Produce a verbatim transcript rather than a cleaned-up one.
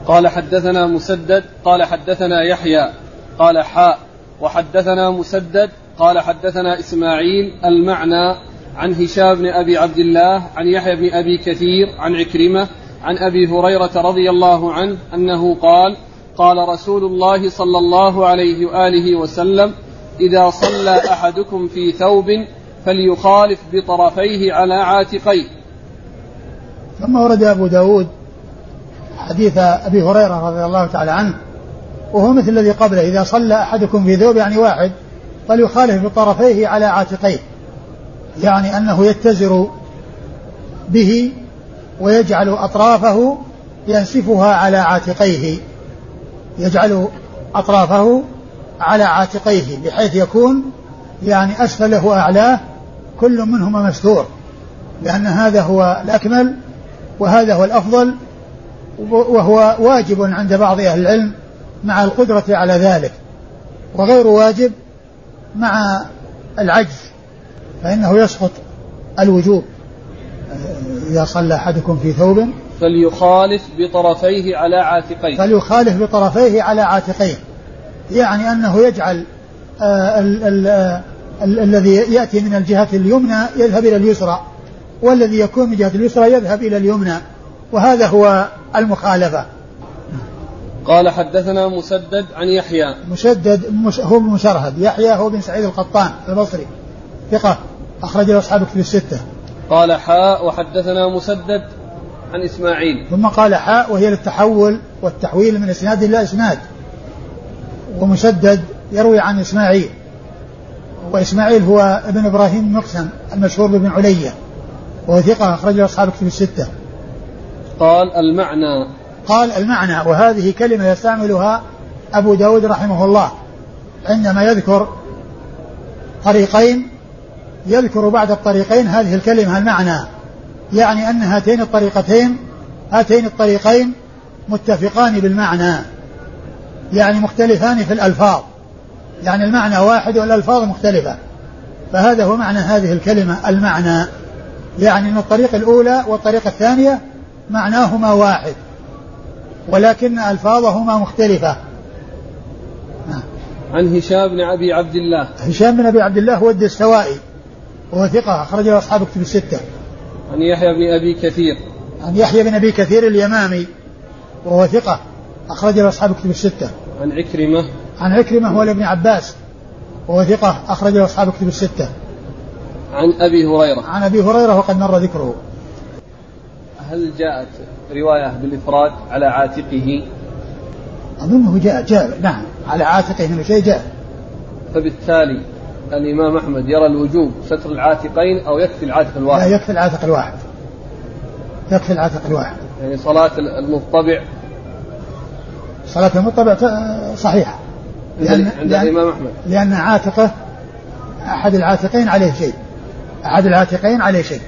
قال حدثنا مسدد قال حدثنا يحيى قال حاء وحدثنا مسدد قال حدثنا إسماعيل المعنى عن هشام بن أبي عبد الله عن يحيى بن أبي كثير عن عكرمة عن أبي هريرة رضي الله عنه أنه قال قال رسول الله صلى الله عليه وآله وسلم إذا صلى أحدكم في ثوب فليخالف بطرفيه على عاتقيه. ثم ورد أبو داود حديث أبي هريرة رضي الله تعالى عنه وهو مثل الذي قبله إذا صلى أحدكم في ثوب يعني واحد فليخالف بطرفيه على عاتقيه، يعني أنه يتزر به ويجعل أطرافه ينسفها على عاتقيه، يجعل أطرافه على عاتقيه بحيث يكون يعني أسفله أعلاه كل منهما مستور، لأن هذا هو الأكمل وهذا هو الأفضل، وهو واجب عند بعض أهل العلم مع القدرة على ذلك، وغير واجب مع العجز فإنه يسقط الوجوب. إذا صلى أحدكم في ثوب فليخالف بطرفيه على عاتقيه فليخالف بطرفيه على عاتقيه، يعني أنه يجعل آه ال ال آه ال الذي يأتي من الجهة اليمنى يذهب إلى اليسرى، والذي يكون من جهة اليسرى يذهب إلى اليمنى، وهذا هو المخالفة. قال حدثنا مسدد عن يحيى مسدد هو بن مسرهد، يحيى هو بن سعيد القطان البصري ثقة أخرج له أصحاب كتب الستة. قال حاء وحدثنا مسدد عن إسماعيل، ثم قال حاء وهي للتحول والتحويل من إسناد إلى إسناد، ومسدد يروي عن إسماعيل، وإسماعيل هو ابن إبراهيم مقسم المشهور بابن علية وهو ثقة أخرج له أصحاب كتب الستة. قال المعنى قال المعنى وهذه كلمة يستعملها أبو داود رحمه الله عندما يذكر طريقين يذكر بعد الطريقين هذه الكلمة المعنى، يعني أن هاتين الطريقتين هاتين الطريقين متفقان بالمعنى، يعني مختلفان في الألفاظ، يعني المعنى واحد والألفاظ مختلفة، فهذا هو معنى هذه الكلمة المعنى، يعني أن الطريقة الأولى والطريقة الثانية معناهما واحد ولكن ألفاظهما مختلفة. عن هشام بن أبي عبد الله هشام بن أبي عبد الله هو الدستوائي وهو ثقة أخرج له أصحاب كتب الستة. عن يحيى بن أبي كثير عن يحيى بن أبي كثير اليمامي وهو ثقة أخرج له أصحاب كتب الستة. عن عكرمة عن عكرمة هو ابن عباس وهو ثقة أخرج له أصحاب كتب الستة. عن أبي هريرة عن أبي هريرة وقد مر ذكره. هل جاءت رواية بالإفراد على عاتقه؟ أظنه جاء جاء نعم على عاتقه من شيء جاء. فبالتالي الإمام أحمد يرى الوجوب ستر العاتقين أو يكفي العاتق الواحد؟ لا يكفي العاتق الواحد يكفي العاتق الواحد. يعني صلاة المضطبع صلاة المضطبع صحيحة لأن عند لأن الإمام أحمد لأن عاتقه أحد العاتقين عليه شيء أحد العاتقين عليه شيء